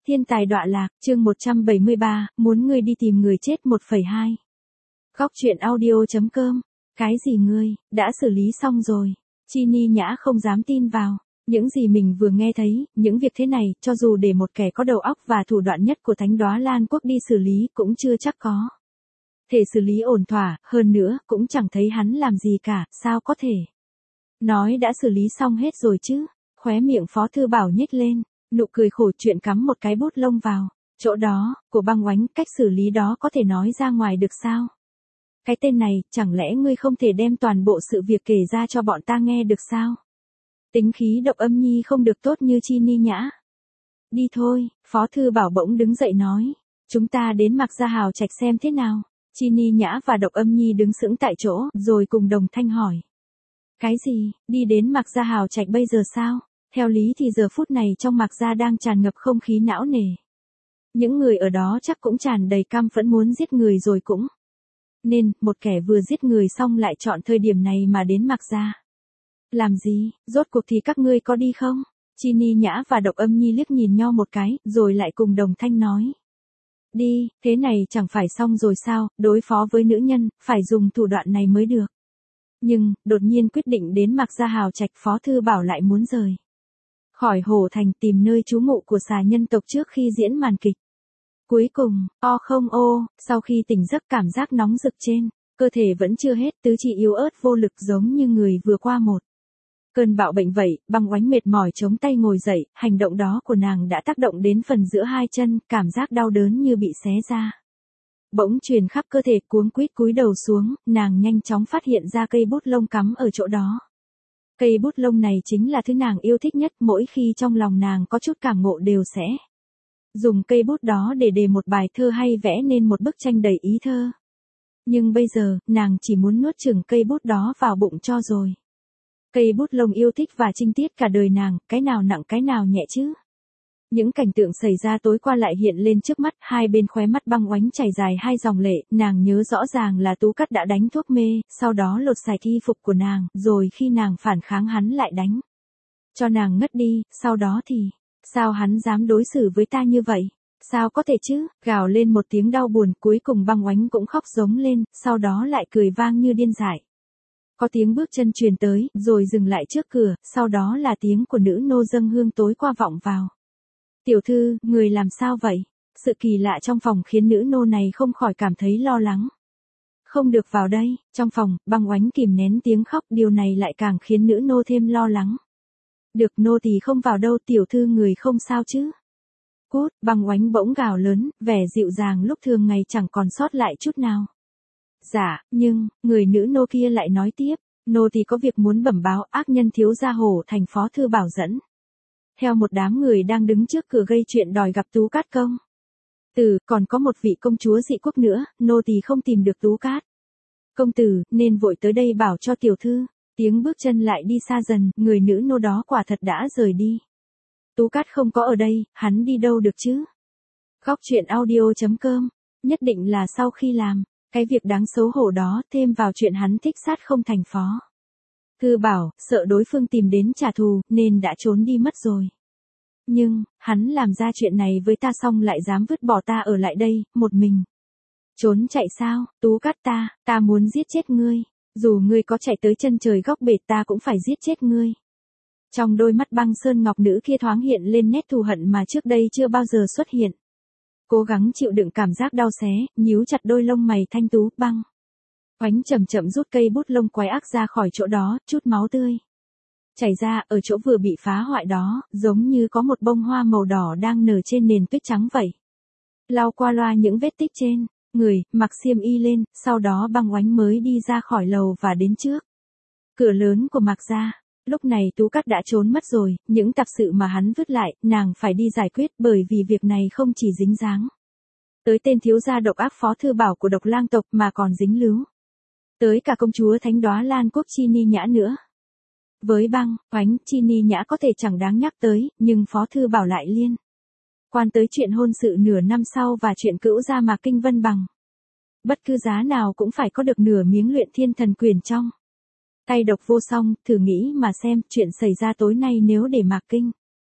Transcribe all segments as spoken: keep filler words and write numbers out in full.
Thiên tài đọa lạc, chương một trăm bảy mươi ba, muốn ngươi đi tìm người chết một phẩy hai. Góc truyện audio chấm com. Cái gì ngươi, đã xử lý xong rồi. Chi Ni Nhã không dám tin vào. Những gì mình vừa nghe thấy, những việc thế này, cho dù để một kẻ có đầu óc và thủ đoạn nhất của Thánh Đóa Lan Quốc đi xử lý cũng chưa chắc có thể xử lý ổn thỏa, hơn nữa, cũng chẳng thấy hắn làm gì cả, sao có thể. Nói đã xử lý xong hết rồi chứ, khóe miệng Phó Thư Bảo nhếch lên, nụ cười khổ chuyện cắm một cái bút lông vào, chỗ đó, của băng oánh, cách xử lý đó có thể nói ra ngoài được sao? Cái tên này, chẳng lẽ ngươi không thể đem toàn bộ sự việc kể ra cho bọn ta nghe được sao? Tính khí Độc Âm Nhi không được tốt như Chi Ni Nhã. Đi thôi, Phó Thư Bảo bỗng đứng dậy nói, chúng ta đến Mạc Gia Hào Trạch xem thế nào. Chi Ni Nhã và Độc Âm Nhi đứng sững tại chỗ, rồi cùng đồng thanh hỏi. Cái gì, đi đến Mạc Gia Hào Trạch bây giờ sao? Theo lý thì giờ phút này trong Mạc Gia đang tràn ngập không khí não nề. Những người ở đó chắc cũng tràn đầy căm phẫn muốn giết người rồi cũng. Nên, một kẻ vừa giết người xong lại chọn thời điểm này mà đến Mạc Gia. Làm gì, rốt cuộc thì các ngươi có đi không? Chi Ni Nhã và Độc Âm Nhi liếc nhìn nhau một cái, rồi lại cùng đồng thanh nói. Đi, thế này chẳng phải xong rồi sao, đối phó với nữ nhân, phải dùng thủ đoạn này mới được. Nhưng, đột nhiên quyết định đến Mạc Gia Hào Trạch, Phó Thư Bảo lại muốn rời khỏi Hổ Thành tìm nơi trú ngụ của xà nhân tộc trước khi diễn màn kịch. Cuối cùng, o không ô, sau khi tỉnh giấc cảm giác nóng rực trên cơ thể vẫn chưa hết, tứ chi yếu ớt vô lực giống như người vừa qua một cơn bạo bệnh vậy, băng oánh mệt mỏi chống tay ngồi dậy, hành động đó của nàng đã tác động đến phần giữa hai chân, cảm giác đau đớn như bị xé ra. Bỗng truyền khắp cơ thể, cuống quýt cúi đầu xuống, nàng nhanh chóng phát hiện ra cây bút lông cắm ở chỗ đó. Cây bút lông này chính là thứ nàng yêu thích nhất, mỗi khi trong lòng nàng có chút cảm ngộ đều sẽ dùng cây bút đó để đề một bài thơ hay vẽ nên một bức tranh đầy ý thơ. Nhưng bây giờ, nàng chỉ muốn nuốt chửng cây bút đó vào bụng cho rồi. Cây bút lông yêu thích và trinh tiết cả đời nàng, cái nào nặng cái nào nhẹ chứ. Những cảnh tượng xảy ra tối qua lại hiện lên trước mắt, hai bên khóe mắt băng oánh chảy dài hai dòng lệ, nàng nhớ rõ ràng là Tú Cát đã đánh thuốc mê, sau đó lột sạch y phục của nàng, rồi khi nàng phản kháng hắn lại đánh cho nàng ngất đi, sau đó thì, sao hắn dám đối xử với ta như vậy? Sao có thể chứ? Gào lên một tiếng đau buồn, cuối cùng băng oánh cũng khóc giống lên, sau đó lại cười vang như điên dại. Có tiếng bước chân truyền tới, rồi dừng lại trước cửa, sau đó là tiếng của nữ nô dâng hương tối qua vọng vào. Tiểu thư, người làm sao vậy? Sự kỳ lạ trong phòng khiến nữ nô này không khỏi cảm thấy lo lắng. Không được vào đây, trong phòng, băng oánh kìm nén tiếng khóc, điều này lại càng khiến nữ nô thêm lo lắng. Được, nô tỳ không vào đâu, tiểu thư người không sao chứ? Cút, băng oánh bỗng gào lớn, vẻ dịu dàng lúc thường ngày chẳng còn sót lại chút nào. Dạ, nhưng, người nữ nô kia lại nói tiếp, nô tỳ có việc muốn bẩm báo, ác nhân thiếu gia Hổ Thành Phó Thư Bảo dẫn theo một đám người đang đứng trước cửa gây chuyện đòi gặp Tú Cát công tử, còn có một vị công chúa dị quốc nữa, nô tỳ không tìm được Tú Cát công tử, nên vội tới đây bảo cho tiểu thư. Tiếng bước chân lại đi xa dần, người nữ nô đó quả thật đã rời đi. Tú Cát không có ở đây, hắn đi đâu được chứ? Góc truyện audio chấm com, nhất định là sau khi làm cái việc đáng xấu hổ đó, thêm vào chuyện hắn thích sát không thành Phó Thư Bảo, sợ đối phương tìm đến trả thù, nên đã trốn đi mất rồi. Nhưng, hắn làm ra chuyện này với ta xong lại dám vứt bỏ ta ở lại đây, một mình. Trốn chạy sao, Tú Cát ta, ta muốn giết chết ngươi. Dù ngươi có chạy tới chân trời góc bể ta cũng phải giết chết ngươi. Trong đôi mắt băng sơn ngọc nữ kia thoáng hiện lên nét thù hận mà trước đây chưa bao giờ xuất hiện. Cố gắng chịu đựng cảm giác đau xé, nhíu chặt đôi lông mày thanh tú, băng oánh chậm chậm rút cây bút lông quái ác ra khỏi chỗ đó, chút máu tươi chảy ra, ở chỗ vừa bị phá hoại đó, giống như có một bông hoa màu đỏ đang nở trên nền tuyết trắng vậy. Lau qua loa những vết tích trên người, mặc xiêm y lên, sau đó băng oánh mới đi ra khỏi lầu và đến trước cửa lớn của Mạc Gia. Lúc này Tú Cát đã trốn mất rồi, những tạp sự mà hắn vứt lại, nàng phải đi giải quyết, bởi vì việc này không chỉ dính dáng tới tên thiếu gia độc ác Phó Thư Bảo của Độc Lang tộc mà còn dính líu tới cả công chúa Thánh Đóa Lan Quốc Chi Ni Nhã nữa. Với băng oánh, Chi Ni Nhã có thể chẳng đáng nhắc tới, nhưng Phó Thư Bảo lại liên quan tới chuyện hôn sự nửa năm sau và chuyện cữu gia Mạc Kinh Vân bằng bất cứ giá nào cũng phải có được nửa miếng luyện thiên thần quyền trong tay. Độc Vô Song, thử nghĩ mà xem, chuyện xảy ra tối nay nếu để Mạc Kinh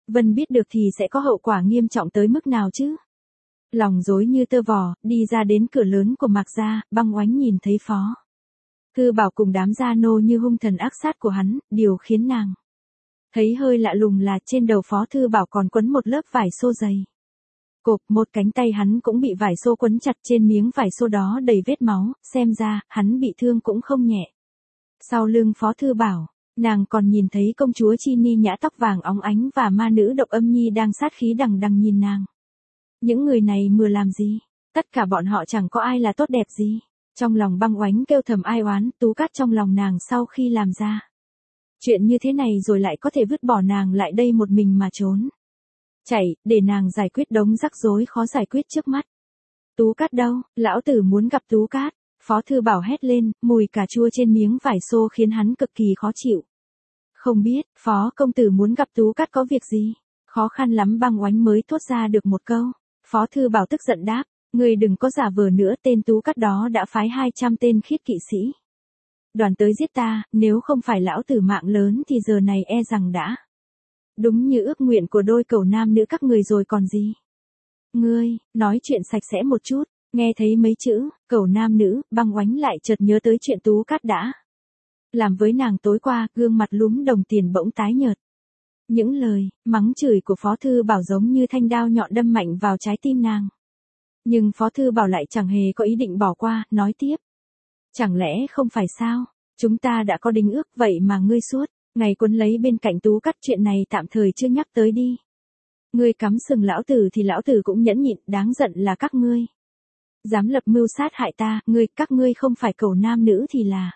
Vân biết được thì sẽ có hậu quả nghiêm trọng tới mức nào chứ? Lòng rối như tơ vò, đi ra đến cửa lớn của Mạc gia, Băng Oánh nhìn thấy Phó Thư Bảo cùng đám gia nô như hung thần ác sát của hắn, điều khiến nàng thấy hơi lạ lùng là trên đầu Phó Thư Bảo còn quấn một lớp vải xô dày. Cộp, một cánh tay hắn cũng bị vải xô quấn chặt, trên miếng vải xô đó đầy vết máu, xem ra, hắn bị thương cũng không nhẹ. Sau lưng Phó Thư Bảo, nàng còn nhìn thấy công chúa Chi Ni Nhã tóc vàng óng ánh và ma nữ Độc Âm Nhi đang sát khí đằng đằng nhìn nàng. Những người này mừa làm gì? Tất cả bọn họ chẳng có ai là tốt đẹp gì. Trong lòng Băng Oánh kêu thầm ai oán, Tú Cát trong lòng nàng sau khi làm ra chuyện như thế này rồi lại có thể vứt bỏ nàng lại đây một mình mà trốn chạy, để nàng giải quyết đống rắc rối khó giải quyết trước mắt. Tú Cát đâu, lão tử muốn gặp Tú Cát. Phó Thư Bảo hét lên, mùi cà chua trên miếng vải xô khiến hắn cực kỳ khó chịu. Không biết, Phó công tử muốn gặp Tú Cát có việc gì? Khó khăn lắm Băng Oánh mới thốt ra được một câu. Phó Thư Bảo tức giận đáp, người đừng có giả vờ nữa, tên Tú Cát đó đã phái hai trăm tên khiết kỵ sĩ đoàn tới giết ta, nếu không phải lão tử mạng lớn thì giờ này e rằng đã đúng như ước nguyện của đôi cẩu nam nữ các người rồi còn gì. Ngươi, nói chuyện sạch sẽ một chút. Nghe thấy mấy chữ, cẩu nam nữ, Băng Oánh lại chợt nhớ tới chuyện Tú Cát đã làm với nàng tối qua, gương mặt lúm đồng tiền bỗng tái nhợt. Những lời mắng chửi của Phó Thư Bảo giống như thanh đao nhọn đâm mạnh vào trái tim nàng. Nhưng Phó Thư Bảo lại chẳng hề có ý định bỏ qua, nói tiếp. Chẳng lẽ không phải sao? Chúng ta đã có đính ước vậy mà ngươi suốt ngày quấn lấy bên cạnh Tú Cát, chuyện này tạm thời chưa nhắc tới đi. Ngươi cắm sừng lão tử thì lão tử cũng nhẫn nhịn, đáng giận là các ngươi dám lập mưu sát hại ta, ngươi, các ngươi không phải cẩu nam nữ thì là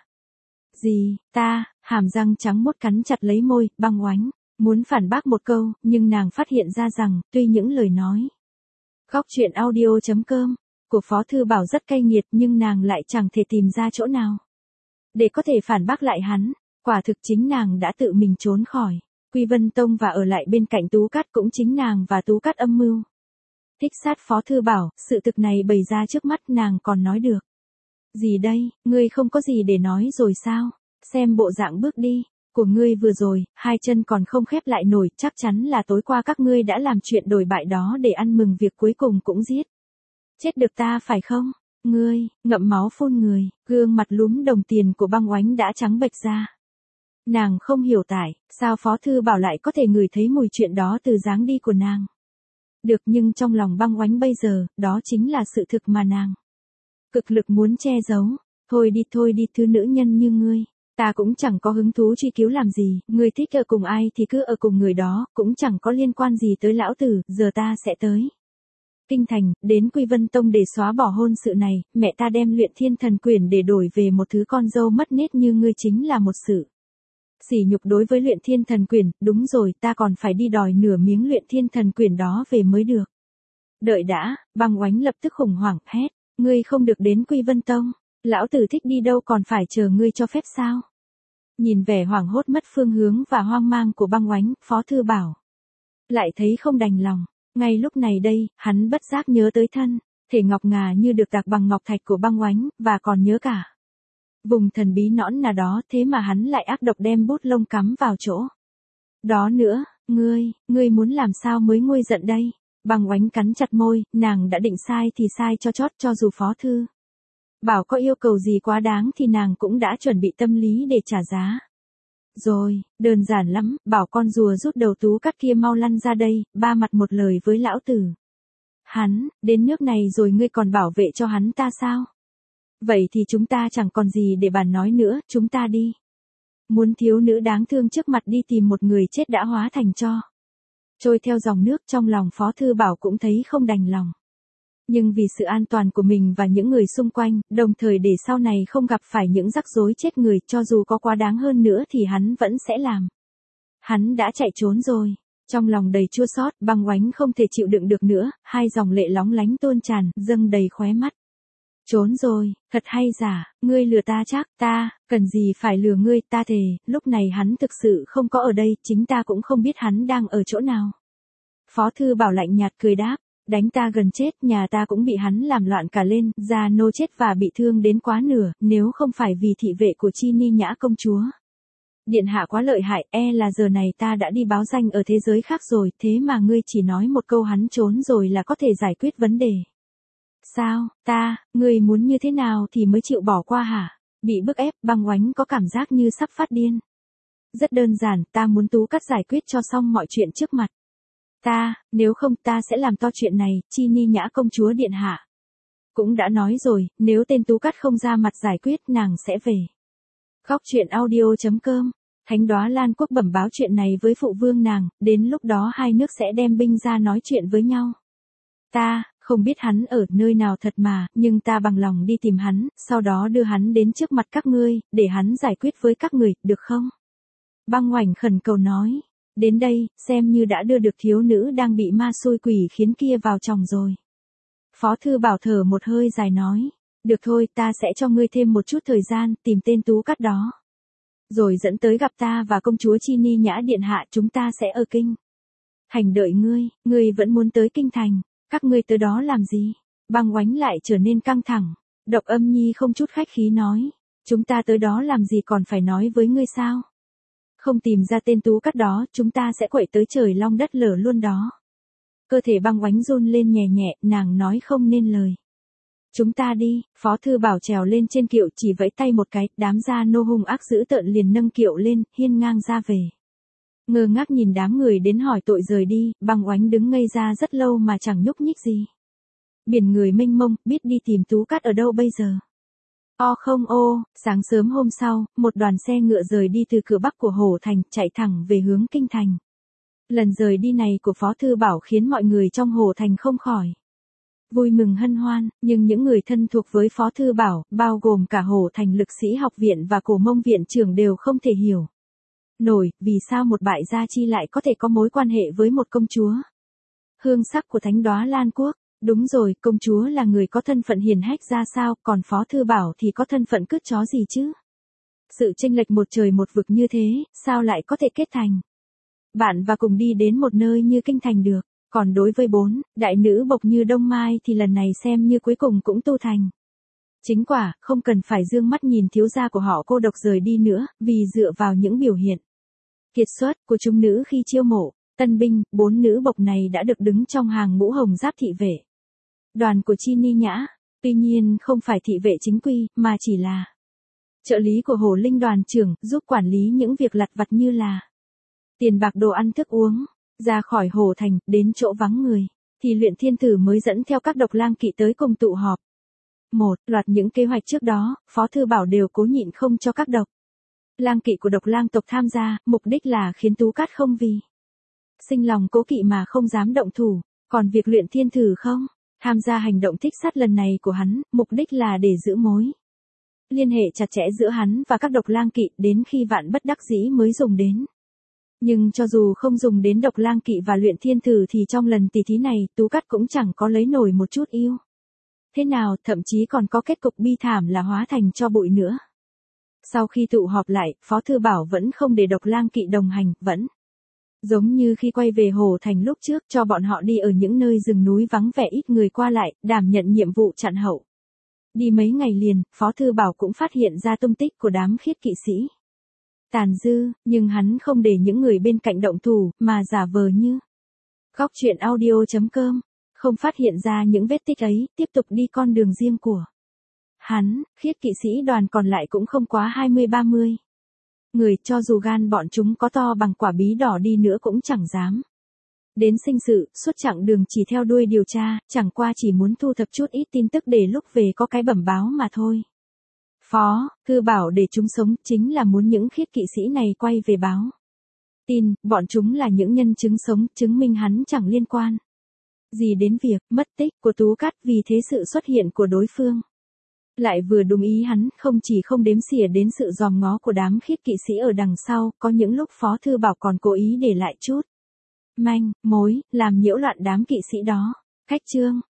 gì? Ta, hàm răng trắng mốt cắn chặt lấy môi, Băng Oánh muốn phản bác một câu, nhưng nàng phát hiện ra rằng, tuy những lời nói góc truyện audio chấm com của Phó Thư Bảo rất cay nghiệt, nhưng nàng lại chẳng thể tìm ra chỗ nào để có thể phản bác lại hắn. Quả thực chính nàng đã tự mình trốn khỏi Quy Vân Tông và ở lại bên cạnh Tú Cát, cũng chính nàng và Tú Cát âm mưu thích sát Phó Thư Bảo. Sự thực này bày ra trước mắt, nàng còn nói được gì đây? Ngươi không có gì để nói rồi sao? Xem bộ dạng bước đi của ngươi vừa rồi, hai chân còn không khép lại nổi, chắc chắn là tối qua các ngươi đã làm chuyện đổi bại đó để ăn mừng việc cuối cùng cũng giết chết được ta phải không? Ngươi, ngậm máu phun người, gương mặt lúm đồng tiền của Băng Oánh đã trắng bệch ra. Nàng không hiểu tại sao Phó Thư Bảo lại có thể ngửi thấy mùi chuyện đó từ dáng đi của nàng. Được, nhưng trong lòng Băng Oánh bây giờ, đó chính là sự thực mà nàng cực lực muốn che giấu. Thôi đi thôi đi, thứ nữ nhân như ngươi, ta cũng chẳng có hứng thú truy cứu làm gì, ngươi thích ở cùng ai thì cứ ở cùng người đó, cũng chẳng có liên quan gì tới lão tử. Giờ ta sẽ tới Kinh Thành, đến Quy Vân Tông để xóa bỏ hôn sự này. Mẹ ta đem Luyện Thiên Thần Quyển để đổi về một thứ con dâu mất nết như ngươi chính là một sự sỉ nhục đối với Luyện Thiên Thần Quyển. Đúng rồi, ta còn phải đi đòi nửa miếng Luyện Thiên Thần Quyển đó về mới được. Đợi đã, Băng Oánh lập tức khủng hoảng hét, ngươi không được đến Quy Vân Tông, lão tử thích đi đâu còn phải chờ ngươi cho phép sao? Nhìn vẻ hoảng hốt mất phương hướng và hoang mang của Băng Oánh, Phó Thư Bảo lại thấy không đành lòng. Ngay lúc này đây, hắn bất giác nhớ tới thân thể ngọc ngà như được tạc bằng ngọc thạch của Băng Oánh, và còn nhớ cả vùng thần bí nõn nà đó, thế mà hắn lại ác độc đem bút lông cắm vào chỗ đó nữa. Ngươi, ngươi muốn làm sao mới nguôi giận đây? Băng Oánh cắn chặt môi, nàng đã định sai thì sai cho chót, cho dù Phó Thư Bảo có yêu cầu gì quá đáng thì nàng cũng đã chuẩn bị tâm lý để trả giá. Rồi, đơn giản lắm, bảo con rùa rút đầu Tú Cát kia mau lăn ra đây, ba mặt một lời với lão tử. Hắn, đến nước này rồi ngươi còn bảo vệ cho hắn ta sao? Vậy thì chúng ta chẳng còn gì để bàn nói nữa, chúng ta đi. Muốn thiếu nữ đáng thương trước mặt đi tìm một người chết đã hóa thành tro trôi theo dòng nước. Trong lòng Phó Thư Bảo cũng thấy không đành lòng. Nhưng vì sự an toàn của mình và những người xung quanh, đồng thời để sau này không gặp phải những rắc rối chết người, cho dù có quá đáng hơn nữa thì hắn vẫn sẽ làm. Hắn đã chạy trốn rồi. Trong lòng đầy chua xót, Băng Oánh không thể chịu đựng được nữa, hai dòng lệ lóng lánh tuôn tràn, dâng đầy khóe mắt. Trốn rồi, thật hay giả, ngươi lừa ta chắc, ta, cần gì phải lừa ngươi, ta thề, lúc này hắn thực sự không có ở đây, chính ta cũng không biết hắn đang ở chỗ nào. Phó Thư Bảo lạnh nhạt cười đáp, đánh ta gần chết, nhà ta cũng bị hắn làm loạn cả lên, gia nô chết và bị thương đến quá nửa, nếu không phải vì thị vệ của Chi Ni Nhã công chúa Điện hạ quá lợi hại, e là giờ này ta đã đi báo danh ở thế giới khác rồi, thế mà ngươi chỉ nói một câu hắn trốn rồi là có thể giải quyết vấn đề. Sao, ta, ngươi muốn như thế nào thì mới chịu bỏ qua hả? Bị bức ép, Băng Oánh có cảm giác như sắp phát điên. Rất đơn giản, ta muốn Tú Cát giải quyết cho xong mọi chuyện trước mặt. Ta, nếu không ta sẽ làm to chuyện này, Chi Ni Nhã công chúa điện hạ. Cũng đã nói rồi, nếu tên Tú Cát không ra mặt giải quyết nàng sẽ về. Góc truyện audio.com, Thánh Đóa Lan Quốc bẩm báo chuyện này với phụ vương nàng, đến lúc đó hai nước sẽ đem binh ra nói chuyện với nhau. Ta, không biết hắn ở nơi nào thật mà, nhưng ta bằng lòng đi tìm hắn, sau đó đưa hắn đến trước mặt các ngươi, để hắn giải quyết với các người, được không? Băng Oảnh khẩn cầu nói, đến đây, xem như đã đưa được thiếu nữ đang bị ma xui quỷ khiến kia vào chồng rồi. Phó Thư Bảo thở một hơi dài nói, được thôi, ta sẽ cho ngươi thêm một chút thời gian, tìm tên Tú Cát đó. Rồi dẫn tới gặp ta và công chúa Chi Ni Nhã điện hạ, chúng ta sẽ ở kinh thành đợi ngươi, ngươi vẫn muốn tới kinh thành, các ngươi tới đó làm gì? Băng Oánh lại trở nên căng thẳng, Độc Âm Nhi không chút khách khí nói, chúng ta tới đó làm gì còn phải nói với ngươi sao? Không tìm ra tên Tú Cát đó, chúng ta sẽ quậy tới trời long đất lở luôn đó. Cơ thể Băng Oánh run lên nhẹ nhẹ, nàng nói không nên lời. Chúng ta đi, Phó Thư Bảo trèo lên trên kiệu chỉ vẫy tay một cái, đám gia nô hung ác dữ tợn liền nâng kiệu lên, hiên ngang ra về. Ngơ ngác nhìn đám người đến hỏi tội rời đi, Băng Oánh đứng ngây ra rất lâu mà chẳng nhúc nhích gì. Biển người mênh mông, biết đi tìm Tú Cát ở đâu bây giờ. O không ô, sáng sớm hôm sau, một đoàn xe ngựa rời đi từ cửa bắc của Hổ Thành, chạy thẳng về hướng kinh thành. Lần rời đi này của Phó Thư Bảo khiến mọi người trong Hổ Thành không khỏi vui mừng hân hoan, nhưng những người thân thuộc với Phó Thư Bảo, bao gồm cả Hổ Thành Lực Sĩ Học Viện và Cổ Mông Viện trưởng đều không thể hiểu nổi, vì sao một bại gia chi lại có thể có mối quan hệ với một công chúa. Hương sắc của Thánh Đóa Lan Quốc, đúng rồi, công chúa là người có thân phận hiền hách ra sao, còn Phó Thư Bảo thì có thân phận cứt chó gì chứ? Sự chênh lệch một trời một vực như thế, sao lại có thể kết thành bạn và cùng đi đến một nơi như kinh thành được? Còn đối với bốn đại nữ bộc như Đông Mai thì lần này xem như cuối cùng cũng tu thành chính quả, không cần phải dương mắt nhìn thiếu gia của họ cô độc rời đi nữa, vì dựa vào những biểu hiện kiệt xuất của chúng nữ khi chiêu mộ tân binh, bốn nữ bộc này đã được đứng trong hàng ngũ hồng giáp thị vệ đoàn của Chi Ni Nhã, tuy nhiên không phải thị vệ chính quy, mà chỉ là trợ lý của Hồ Linh đoàn trưởng, giúp quản lý những việc lặt vặt như là tiền bạc đồ ăn thức uống. Ra khỏi Hồ Thành, đến chỗ vắng người, thì Luyện Thiên Tử mới dẫn theo các độc lang kỵ tới cùng tụ họp. Một loạt những kế hoạch trước đó, Phó Thư Bảo đều cố nhịn không cho các độc lang kỵ của độc lang tộc tham gia, mục đích là khiến Tú Cát không vì sinh lòng cố kỵ mà không dám động thủ, còn việc Luyện Thiên Tử không tham gia hành động thích sát lần này của hắn, mục đích là để giữ mối liên hệ chặt chẽ giữa hắn và các độc lang kỵ, đến khi vạn bất đắc dĩ mới dùng đến. Nhưng cho dù không dùng đến độc lang kỵ và Luyện Thiên Tử thì trong lần tỷ thí này, Tú Cát cũng chẳng có lấy nổi một chút yêu. Thế nào, thậm chí còn có kết cục bi thảm là hóa thành tro bụi nữa. Sau khi tụ họp lại, Phó Thư Bảo vẫn không để độc lang kỵ đồng hành, vẫn giống như khi quay về Hồ Thành lúc trước, cho bọn họ đi ở những nơi rừng núi vắng vẻ ít người qua lại, đảm nhận nhiệm vụ chặn hậu. Đi mấy ngày liền, Phó Thư Bảo cũng phát hiện ra tung tích của đám khiết kỵ sĩ tàn dư, nhưng hắn không để những người bên cạnh động thủ, mà giả vờ như góc truyện audio.com, không phát hiện ra những vết tích ấy, tiếp tục đi con đường riêng của hắn. Khiết kỵ sĩ đoàn còn lại cũng không quá hai mươi ba mươi người, cho dù gan bọn chúng có to bằng quả bí đỏ đi nữa cũng chẳng dám đến sinh sự, suốt chặng đường chỉ theo đuôi điều tra, chẳng qua chỉ muốn thu thập chút ít tin tức để lúc về có cái bẩm báo mà thôi. Phó Thư Bảo để chúng sống chính là muốn những khiết kỵ sĩ này quay về báo tin, bọn chúng là những nhân chứng sống, chứng minh hắn chẳng liên quan gì đến việc mất tích của Tú Cát, vì thế sự xuất hiện của đối phương lại vừa đúng ý hắn, không chỉ không đếm xỉa đến sự dòm ngó của đám khiết kỵ sĩ ở đằng sau, có những lúc Phó Thư Bảo còn cố ý để lại chút manh mối, làm nhiễu loạn đám kỵ sĩ đó. Khách chương